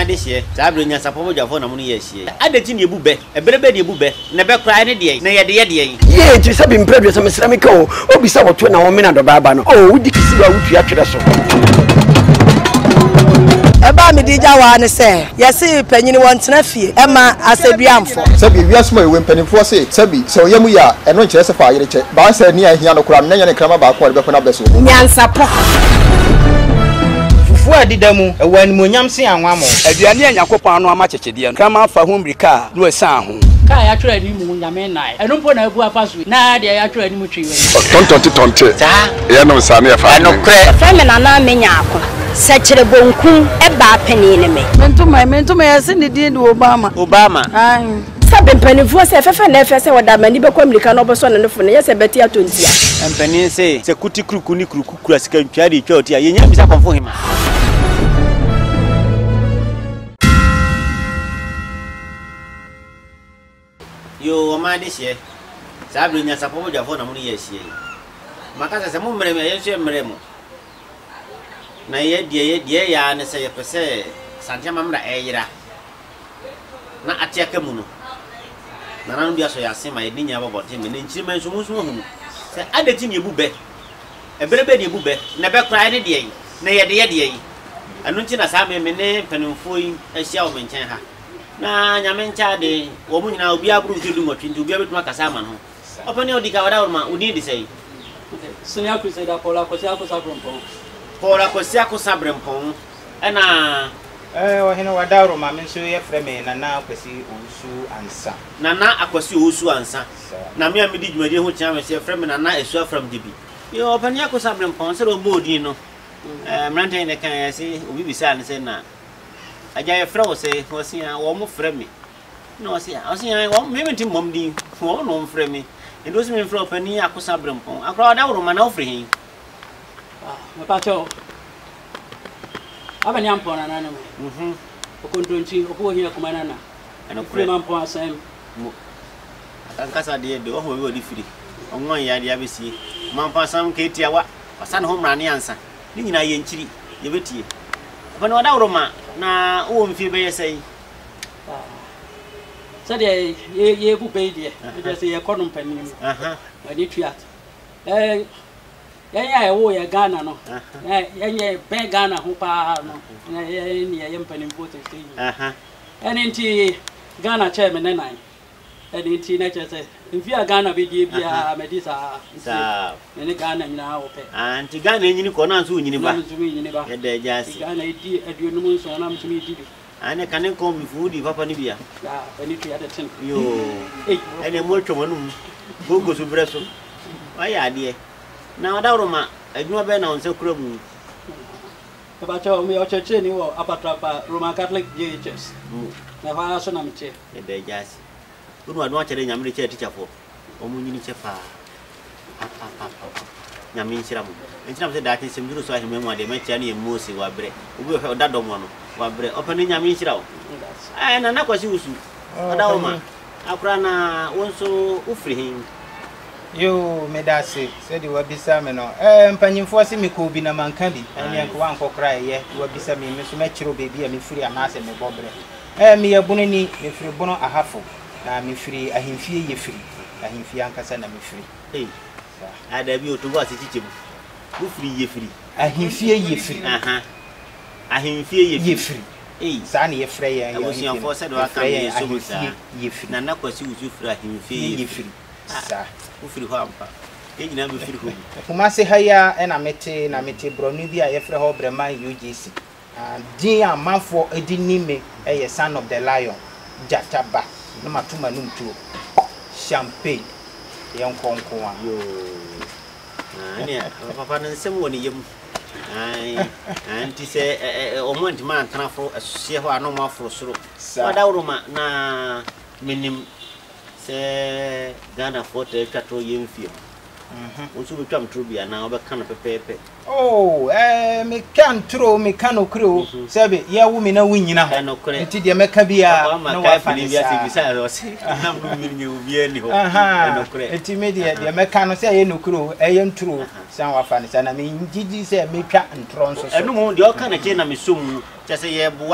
ma de hye sabro nya sapo jafo na mo no ye hye adeti ne ebube eberebe ne ebube na be kra ne de na ye de ye ti sabi mpredwe se mesra me ka o obisa woto na wo me na do baba no o wudi kisi wa wutu atwere so eba mi dija wa ne se yesi panyini wontena fie ema aseduamfo sabi wiasma ewe mpanimfo se sabi se oyemu ya eno nkyere se fa yere che ba se ni ahia no kura nanya ne krama ba ko de be na beso nyansapo fufu adidamu ewani monyam se anwa mo aduane anyakopon no ama chechede krama fa ho mbrika no esan ho ka ya twere ni mu nyame nai eno mpo na abu apaso na de ya twere ni mu twiwe tonte ye no sane ya fa no kre feme na na menya akwa sechire bonku eba penine me mentuma yesi ni di Obama ai sabe mpanifo se fefe na efese wodamani be kwamlika no boso na nefo na yese beti atontia mpanin se kuti kruku ni kruku kura sika ntwa de twa otia ye nya bisa konfo hima yo ma de hye sabro nya sapo jafo na mo no ye hye makasa se mo mreme ye hye mremo na ye die ya ne se ye pese sante mamra eyira na atiaka mu no na nanu bia so ya se ma ye nya bobote me ne nchiri man so musu hu se adeti ne ebube eberebe ne ebube na be kra ne de na ye de anu nti na sa me ne panimfo yi ahia o menchen ha na nyame ncha de wo mu nyina obi aburu nkedu ngotwe nti obi abetuma kasa ma no opani odika wada ma uni di sei sonya crusade Paula Kosia ko sabrempon ana ohene wadawro ma me nso ye freme nana akwasi osu ansa na me amedi dwumadi ho kya me se freme nana esu afram dibi yo opani ko sabrempon se ro bodin no mrantan ne kan ya se obi bisa ne se na aja ye fra wo se wo se wo mo freme no se wo me mentim mom din wo no freme endo se me fra opani akosa brempon akra wadawro ma na ofri hin me pacho abani ampona nana mo okontonchi okuwohia kumanana ana kurema mpo asem mo akankasa de ho we odi firi onwan ya de abesi mampa sam ketia wa wasan ho mrane ansa ni nyina ye nchiri ye betie abani wadawro ma na wo mfie be yesai sade ye ku be de je se ye kono mpanim ani tuat ya wo ya Ghana no ya be Ghana ho pa no ya ni ya mpanim vote sei eni nti Ghana chairman nenai eni nti na chese mfia Ghana be die bia medisa eni Ghana nyina wo pe anti Ghana nyini ko na so nyini ba ya da jasi Ghana di aduonum so na mtumi di ane kanen ko mi fudi papa ni bia ya eni tu ya de tin yo ene mo twomanu gogo so breso aya de na wadawro ma adwuma be na onse kura mu bacho mi ocheche ni wo apatrapa Roman Catholic JHS na fa so na mche e de jasi unu adu achere nyamire che teacher fo omunyini che pa nyame nchira mu nchira mu se da tin semduru so ahime mu ade ma chia ne emosi wa bre obi o da do mo no wa bre opani nyame nchira wo na na kwasi usu wadawro ma akura na wonso ufri hin yo medase said you wabisa me no mpanyimfo ase me ko bi na manka bi eni anko anko kra ye wabisa me me so me kiro bebi a me firi anase me bobre me yabunu ni me firi bono ahafo na me firi ahimfie ye firi ahimfie ankasa na me firi ada bi otogo asichichim bu firi ye firi ahimfie ye firi ahimfie ye firi sa na ye frɛ ye abusian fo said wa kan ye so musa ye firi na kwasi usu firi ahimfie ye firi sa ufiri ho ampa nyina be firi ho kuma se haya na mete bronu bi a ye frɛ ho brema UGC din amafo edi nime ye son of the lion jataba na matuma num tuo champagne ye nkonko a yo ane papa nan sem woni yem anti se omonti man tanafo asosie ho ano mafo soro wadawro ma na minim se Ghana forte twato yemfie unsu betwam trubia na obekana pepepe me kan tro me kan okro sebe ya wu me na wunyina ho nti de meka bia na wa fa bia se bisa ro se na mu minye obi ani ho nti me de meka no se ye nokro eye ntro san wa fa ne sana me ngidi se me twa ntro nso so enu mu de o kana che na me som che se ye boa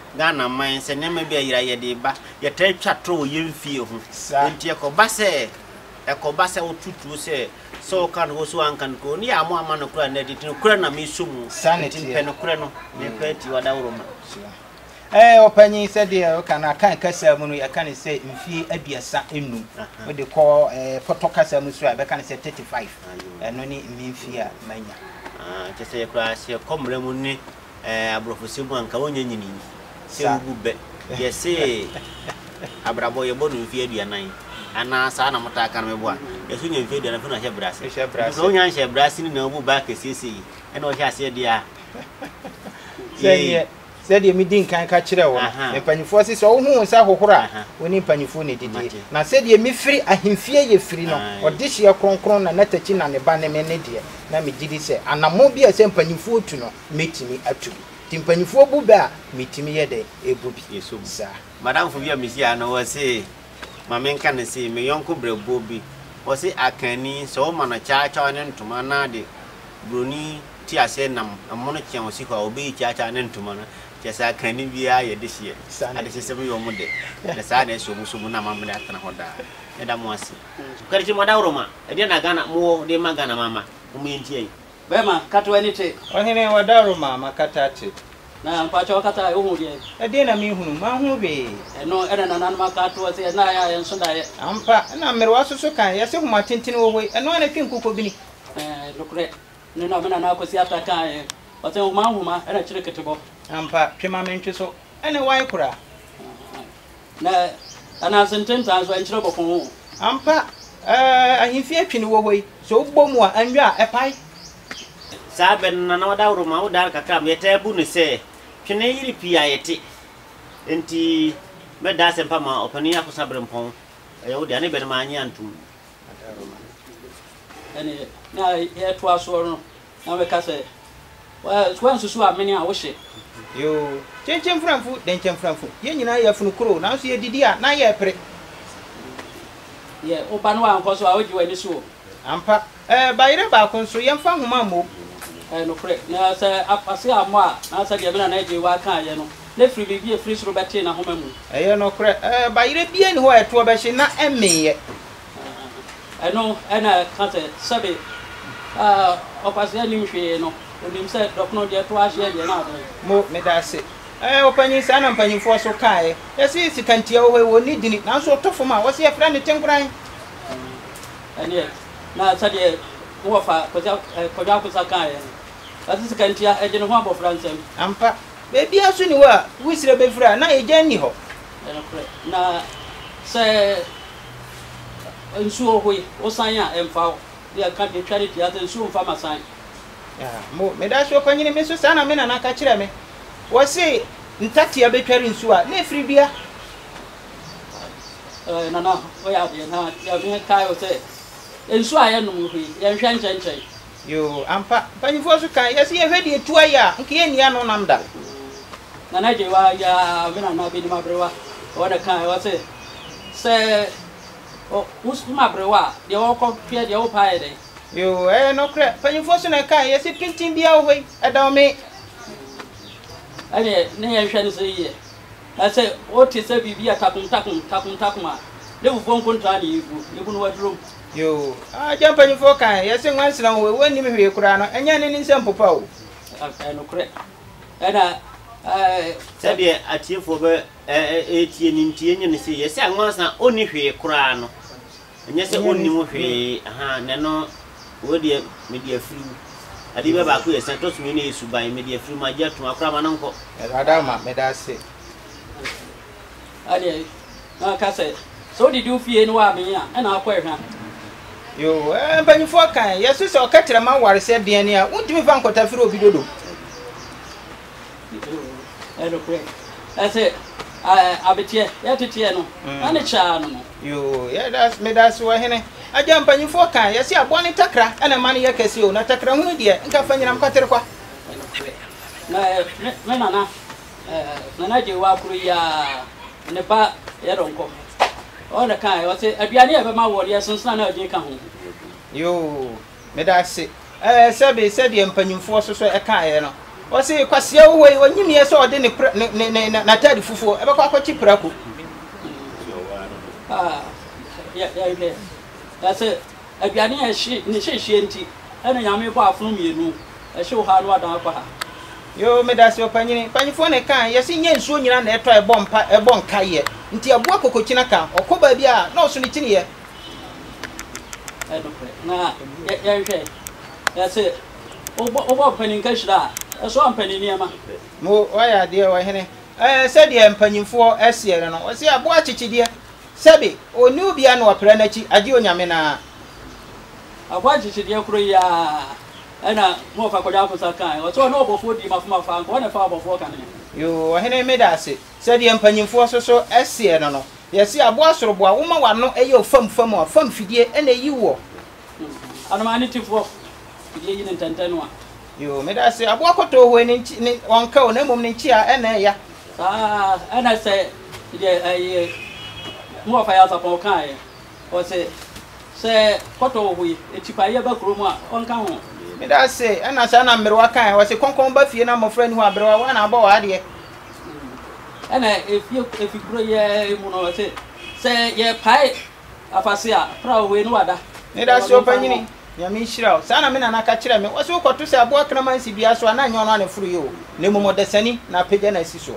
Ghana man se nema bia yira ye de ba ye ta twa tro yemfie ho enti ekoba se otutu se so kan ho so ankan ko ni amo amano kura na di tin kura na mesumu sanity pen kura no me peti wada uroma opanyi se de o kan kan kasa mu no ya kan se mfie abiasa enum we de call photo kasa mu so be kan se 35 no ni mfie a manya ke se kura se komre mu ni abrofo mu anka wonya nyini se ubube ye se abrabo ye bonu mfie aduanan ana sa na mota kan meboa yesu nya mfie aduanan funa hye brase so nya hye brase ni na obu ba kesese e na o hye ase dia said you meeting can catch it. A panifosis all who is a horror when in panifone did. Now said you me free, I him fear you free no, or this year cron and not a chin and a bannerman dear. Now me did say, and a mobile a same panifo to no, meet me up to. Tim panifo buba, meet me a day, a booby, yes, sir. Madame for your Missiano was say, my man can say, me uncle Bobby, was it a canny, so man a charge on to manade, Bruni, Tia Senam, a monarchy was equal, obey charge on to mana. Just I can't be here this year. And this is every moment. The sadness of Musumuna Mamma and Hoda. And I'm once. Catch Madaroma. I didn't gonna more de Magana Mamma. Who means ye. Bema, cut anything. On any Wadaroma, Macatati. Now, Pachokata, who ye. I didn't mean whom, who be. And no, and an animal was a Naya and Sunday. Ampa, and I'm also so kind. Yes, my tintin away, and one I think who could be. Look, no, I could see after Kai. But the Mama and a chickatable. Ampa, Chimamenchi so, and a white cra. Na, and as in 10 times when trouble from home. Ampa, I fear away, so Bomoa and ya a pie. Saben and another room, dark a cam, yet a bunny say, Pinay piety. Enti, Medas and Pama, opening up Sabram Pong. I owed any better money and two. And now, here 12 so, now we can say. Well, it's once to swap many hours. You change from food, then change from food. You know, you're from Kuro, now see a Didia, now you're pre. Yeah, open one because I would you any so. Ampa, by the balcony, so young fan, mamma. No, now, sir, I say I'm more. I said, you're going to need you, why can't you know? Let free be a free Robertina home. I know, by the being who I told her, not and me. I know, and I can't say, Sabi, opposite, no. When him said, "Don't know the twice yet, you're not." Mo, me that's it. Open his son and penny for so kind. Yes, it's a can't tell where we need it. Now, so tough for my what's your friend the temporary? And yet, now, said warfare, because I can't. That is a can't tell, I didn't want of ransom. Ampa, baby, as soon as we see a big friend, now a jenny ho. Now, say, and so we, Osaya and foul. They are country charity as and soon for my sign. Mo me da so kwanyine me so sana me na naka kire me wo se ntati ya betwari nsu a na free bia na o ya de na ya me kai o se nsu a ye num hwi ye hwe nchenchen yo ampa panifo so kan ye se ye hwe de etua ya nke ye nia no namda na je wa ya me na bi ni mabrewa o da kan wo se o usma brewa de wo ko pie de wo pa ye de yo no cre panifo so na kai ye se pintin bia o hoi ada me ale ne ye hwe ne so ye I say what is a bibia takum a le wo fon kontra ni ibu no wadrum yo jam panifo kan ye se nwansi na wo wani me hwe kura no enya ne nsem popa o no cre na se de atiefo be etie ni ntie nye ne se ye se anwansi na oni hwe kura no enya se oni mo hwe ne no wodi media free adi be ba ku ye sentos me ne suban media free ma jetu akra ma nanko adama me da se adi na ka se so did you feel no wa me ya na akwa hwa yo panifo kan yesu se okatira ma ware se de ne a untimi fa nkota free obi dodo no kwe I say abetie ya tetie no ane cha no yo yeah that's me that's wa hene ajam panifo kan yesi abone takra ana mane ye kesi o na takra hu de nka fanyina mkatere kwa na na je wa kuru ya ne ba ye ronko ona kan yo se aduane e be ma wori ye sunsun na ojin kan ho yo me da se sabe de panifo so e kan ye no o se kwasia wo we onyim ye so de ne na tadi fufuo e be kwa kwachi prako that's it aduane a hye ne hye nti ene nyame bɔ afunu mienu hye ha no adan akwa ha yo me da se opanyini panyifo ne kan ye se nye nsuo nyina na eto ebɔ nka ye nti aboa kokochina kan okoba bi a na oso ne chini ye na ya hwɛ that's it obo paninka shira so ampani niama mo waya de wa hene se de mpanyimfo ese no o se aboa chichide sebe oni obia na opera na chi age onyame na aboa chichide kuro ya ana mo fa kwaja afusa kan o so na obofo di mafuma fa ko na fa obofo kan yo wa hene me da se de mpanyimfo so ese no ye se aboa soroboa wo ma wano eye ofam a fam fidie ena yi wo anamani tifo fidie yin ntantanu a yo me da se aboa koto ho ni wonka o na mom ni chi a ena ya ana se ye mo fa ya sapo kan ye o se koto ho yi etipa ye ba kuro mu a wonka ho me da se ana sa na mmerwa kan o se konkon ba fie na mofra ni ho aberwa wa na abo wa de ana efi kuro ye mu no se ye pai afasia pra we no wada me da se opanyini ya mi shira sa na me na ka kire me wo se koto se abo kraman si bia so na nyo no na furu yo ne mu modesani na peja na si so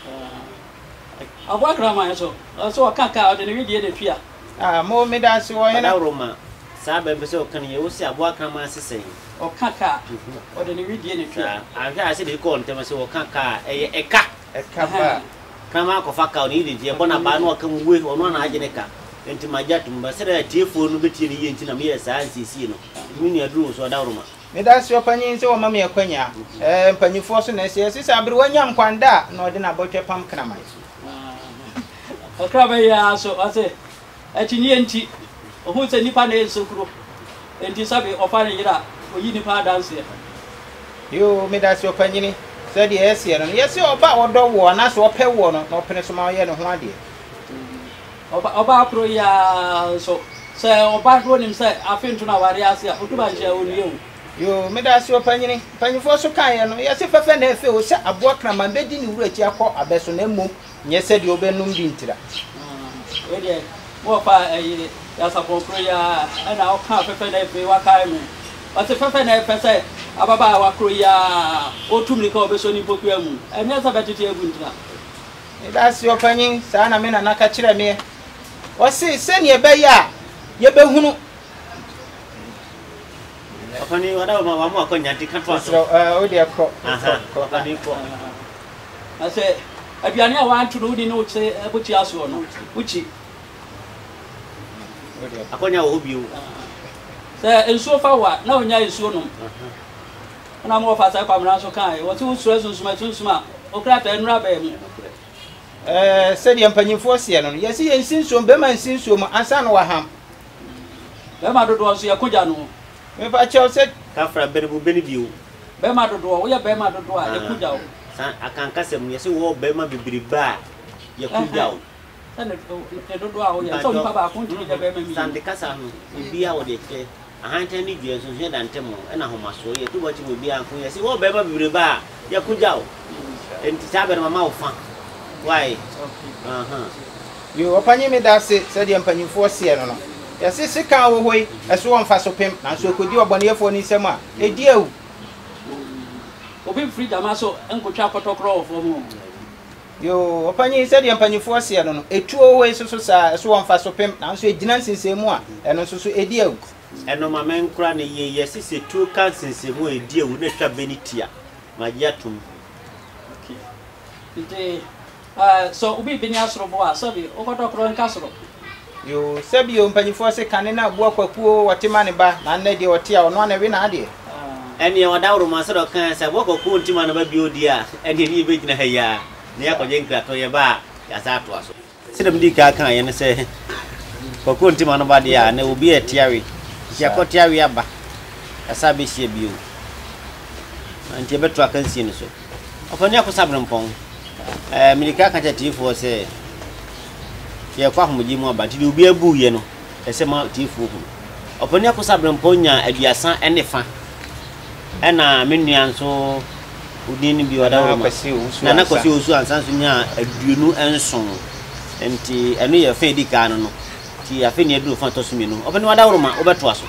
abo kraman so kaka o de ne wi de pia mo me da se wo he na Roma sa ba be se o kan ye wo se abo kraman sesen o kaka o de ne wi de pia ahwa ase de ko ntem se o kaka eka ba kama ko faka oni de je bona ba no kan we ono na agene ka enti majatum ba se da tiefo no beti ne yenti na me ya sa ansisi no mini aduru so da Roma me da se opanyin se o mama ye kwanya mpanyifo so na se sisa abiri wanya nkwanda na ode na botwe pam kramai akra ba ya so ase atinye enti ohun se nipa na esokuro enti sabe ofa ne yira oyi nipa dance yo me da se opanyini se de ese no ye se oba odo wo na so opɛ wo no na opene so ma ye ne ho ade oba pro ya so se oba ro nim se afintu na ware ase a otuba nje oni yo me da se opanyini panyifo so kan ye no ye se fefe na efe o se abo krama bedi ni wura chi akɔ abeso na mmom nye se de obenum bi ntira we de mo fa ayire ya sapo pro ya na o kan fefe na efe wa kai me o se fefe na efe se ababa wa kro ya otumri ka obeso ni poku amu enya sa betete agu ntira da se opanyin sa na me na ka kire me o se ne be ya ye be hunu opani wada ma mo akonya ti kan to o de ko opani ko ase aduane a wan turu di no che buchi aso no buchi akonya wo biu se ensuo fa wa na onya ensuo no na mo fa sai kwamra so kan wo ti usuro sunsuma okra ta enura ba mu se de mpanyimfo se no ye se yensinsuo be ma nsinsuo mu ansa no wa ham be ma dodo so ye koja no me fa che o se kafra berebu biu be ma dodo wo ye be ma dodo a ye koja o san akanka sem ye se wo be ma bibiriba ye koja o san ne dodo a wo ye so pa ba kun ti be ma mi san de kasa no bia wo de che ahantan ni dua so hwe dantemo na homaso ye to wachi mo bia kun ye se wo be ma bibiriba ye koja o enti sabe na mama wo fa why yo opanyi me da se de mpanyimfo se no ye se sika wo hoi eso won fa so pem na so kodi oboneyefo ni sem a edi ewu obi free dama so enkotwa kotokro ofo mu yo opanyi se de mpanyimfo se no etuo hoi so sa eso won fa so pem na so egina nsensemu a eno so edi ewu eno ma men kra ne ye se tuo kan nsensemu edi ewu na twa benitia magiatum nti so ubi binya soro bo a sabi okotokro nka soro yo sabi yo mpanyifo se kane na abo akwakuo watima ne ba na nne de ote a ono na we na ade eni wada woro ma soro kan sa bo kokku ntima na ba bi odi a eni ni be gina ha ya ne yakoje nkrato ye ba ya sa to aso sidem di ka kan ye ne se kokku ntima no ba de a na obi etiawe ya kotiawe aba asa be hie bio anti be to akansi ne so ofani akosabre mpon milika ka chatifo se ye kwa homuji mu aba ti obi abu ye no ese ma tifo hu opani akosabre mpon nya aduasa ene fa ena menua nso udin bi wada na kwasi osu ansan so nya aduonu enson enti eno ye fa di kan no ti afa ni aduru fa to so mi no obani wada woro ma obeto aso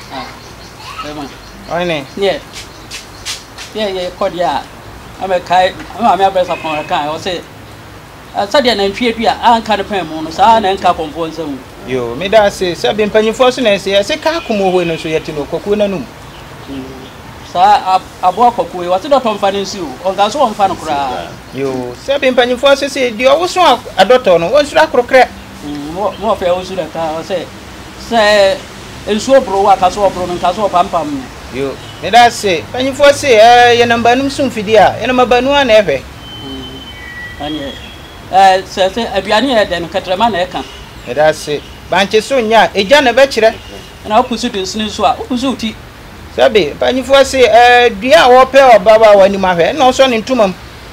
Oine. Yeah. Yeah, Kodia. I'm a kai, I'm a best upon a kai. I say, Sadia and Pia, I can't pay monos, and cap on one zone. You made us say, Sabin Penny Fortune, say, I say, Kakumo, when so yet to know Cokunanum. Sir, I walk up with what's not on finance you, or that's one fan of cry. You, Sabin Penny Fortune, say, you always want a daughter, no one's rack or crack. More fair also that I say, and so bro, I can so bro, and so pam. You, let us say, Penny for say, number soon fidia, and I'm a banuan ever. And yes, a piano then Catraman Eka. Let us say, Banches soon, ya, a Jan a veteran, and I'll put it in Sniswa, Upuzuti. Sabi, Penny for say, dear or pair of Baba when you have no son in Tumum.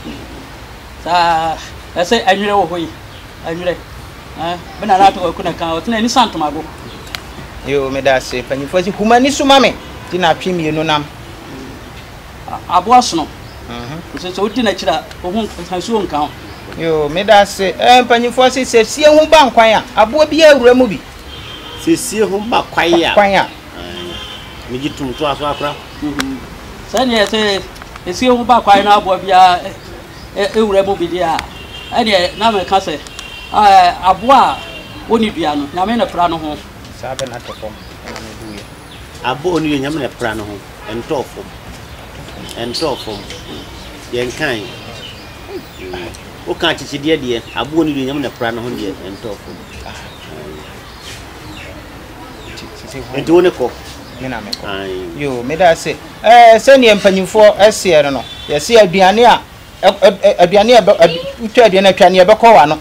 I say, I know who I knew. When I couldn't count any son to my book. You made us say, Penny for humanism, mammy. Tina pim you no nam. Abwas no. So dinachira ohun hansu nkan. Yo me da se panyifo se sie hu ba nkwan a abo bia awura mu bi. Sie hu ba kwan ya. Kwan ya. Me gitum to aso akra. Sane se sie hu ba kwan na abo bia awura mu bi dia. Ade na me ka se abo a woni bia no na me na pra no ho. Sabe na tofom. Abo oni nyam na pra no ho entofom yen kan o kan chichide de abo oni nyam na pra no ho de entofom ento ne ko na me ko yo me da se se ne mpanyimfo ase no ye se aduane a aduane utu aduane atwane ye bekọ wa no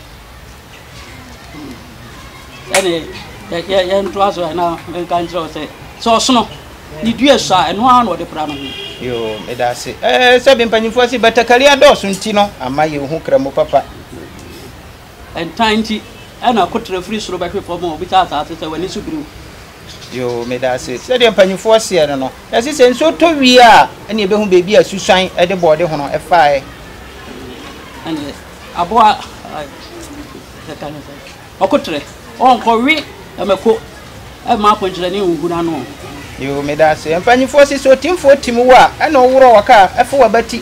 ene ye nto aso na me kan jiro se so sono ni due sa eno an wo de pra no yo me da se se be mpanyimfo se batakali adoso nti no amaye hu kramo papa entanti ana kotre free soro ba hwefo mo bi ta ta se wani subiri yo me da se de mpanyimfo se no e se nso to wi a ene e be hu bebi asusan e de bode ho no e faae ane aboa se kan se okotre onko wi ameko e ma ponjira ni nguna no yo me da se mpanyimfo se so timfo timu wa ana owuro waka efo wabati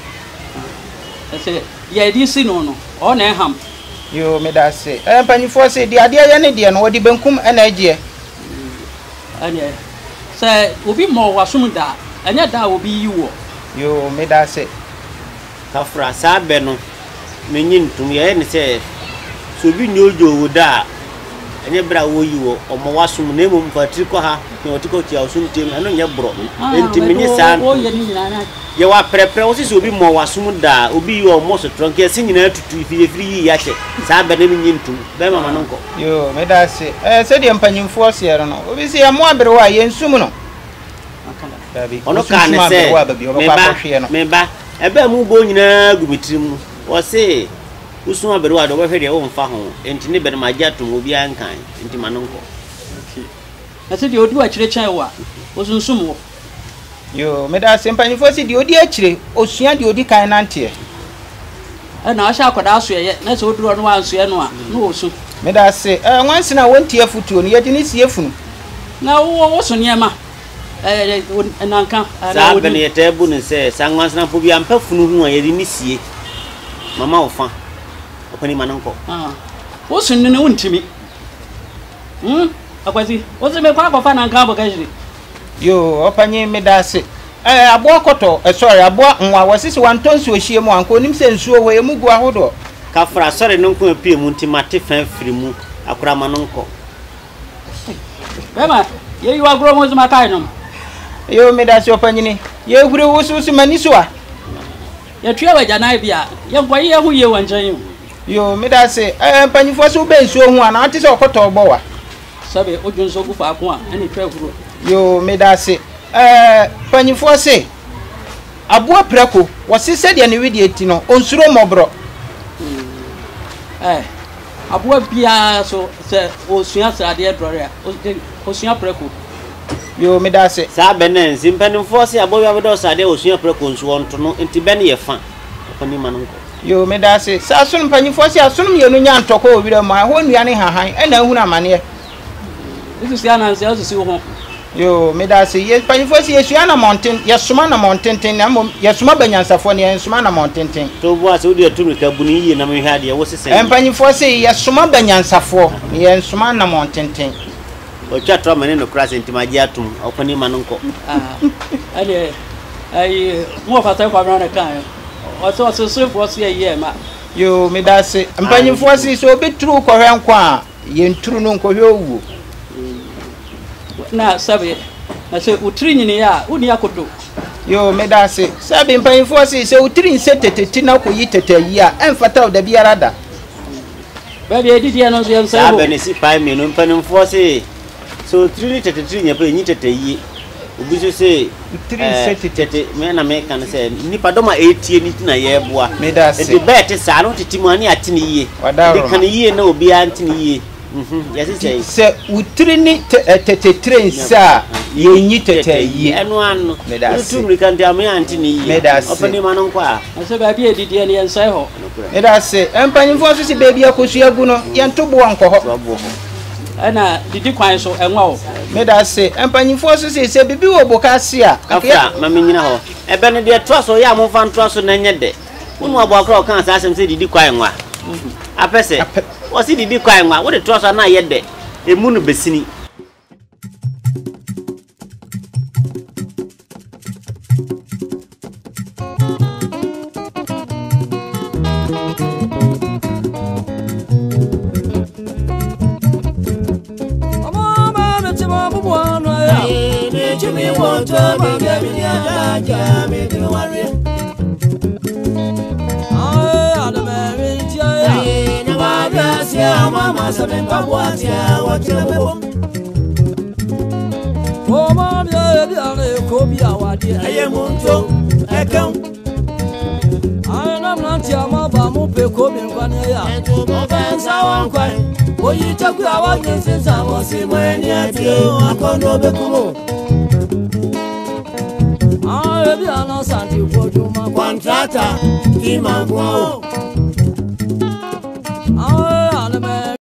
se ye di sino no o na eham yo me da se mpanyimfo se di ade ya ne de no wodi benkum ana agie ane se obi mo wasum da anya da obi yiwo yo me da se kafra sabe no menyintum ye ne se so bi nyojo da anya bra wo yiwo omo wasum na emum patri ko ha ne otiko tia osum tem eno nya bro enti menyi san ye wa prepare wo si obi mo wasum da obi yiwo mo so tronke si nyina tutu firi ya che sabe na menyintum be mama no nko yo me da se se de mpanyimfo se no obi se ya mo abere wa ye nsum no ono ka ne se meba ebe mu go nyina gubitirim wo se usun abere wa do be hwede wo mfa ho enti ne be ma gya to obi ankan enti manonko ase de odi wa kire chan wa osunsum wo yo me da se mpanyimfo se de odi akire osua de odi kan nante na asha akoda aso ye na se oduro no anso ye no a no osu me da se wansi na wontie futuo no ye de ne sie funu na wo so niema nanka sa be ne tebu ne se sanwansi na po bi ampa funu hu a ye de ne sie mama ofa opani manonko wo so ne wontimi akwasi wo se me kwa akofa nanka abogajiri yo opanye me da se abo koto sorry abo nwa wasisi wantonsu ohie mu anko nim se nsuo wo emugu ahodo kafra sorry nonko apie mu ntimate fan firi mu akura manonko bema ye yu agro mo zuma kai no yo me da se opanye ni ye huri wususu manisua ye twa waja na bia ye nkwa ye hu ye wanjan yo me da se panyifo so be nsuo hu ana ati se okoto ogbo wa sabe ojunso gu fa ko a ani twa huru yo me da se panyifo se aboa preko wose de ne wedi eti no onsuro mobro aboa bia so se osua srade drore osua preko Yo me da se. Sa benen simpanimfo se abobi abedo sade osua prekonsu onto no enti bene ye fa. Opani manunko. Yo me da se. Sa sunu mpanyimfo se asunu ye no nya ntoko obire mu ho nuane hahan e na ehunu amane. Isu sia na nse asu si wo ho. Yo me da se ye mpanyimfo se ye sua na mountain ye suma na mountain na mom ye suma banyansafo ne ye suma na mountain. To bo ase odi atumi ka buni yi na me hwa de wo sesen. Mpanyimfo se ye suma banyansafo ye suma na mountain. Ocha to mane no kra sentimaji atum opani manunko. Ale ai mo fata kwa bana kan. Oso so se ye ma. Yo me da se mpanyimfo se so betru ko hwenko a ye nturu no nko hwe owu. Na sabe na se utri nyini ya uni akoto. Yo me da se sabe mpanyimfo se utri nse teteti na ko yi tetayi a emfata o da biara da. Ba bi edidi no so yem sai Sabe ne si pai me no mpanyimfo se so utri teteti nya pe nyi tetayi. Obi so se utri nse teteti me na me kan se nipa doma etie ni na ye boa. Me da se e bet sa no teti mu ani ate ni yiye. De kan yiye na obi ante ni yiye. Yes, se utri ni tetetre nsa ye nyi tetayi eno anu me da se tumri kan de am anti ni me da se opani manonko a se ba bi edidi ne yen sai ho me da se empanyimfo so se baby akosua gu no ye ntobo anko ho ana didi kwan so enwa o me da se empanyimfo so se bibi wo bokase a afra mamenyina ho ebe ne de to so ya amfa nto so na nye de unu abo akra o kan sa asem se didi kwan nwa apese o si didi kwan nwa wo de to so na ye de emu no besini Mama sabe pabuati wakile bebo o ma bia bia ko bia wadi aye munto ekam ana mlanti ama ba mu pe ko bi nkwane ya to mo banza wankwan oyi taku awanye senza mo si mweni atio akondo bekumo bia na santi poju ma contractor ki mango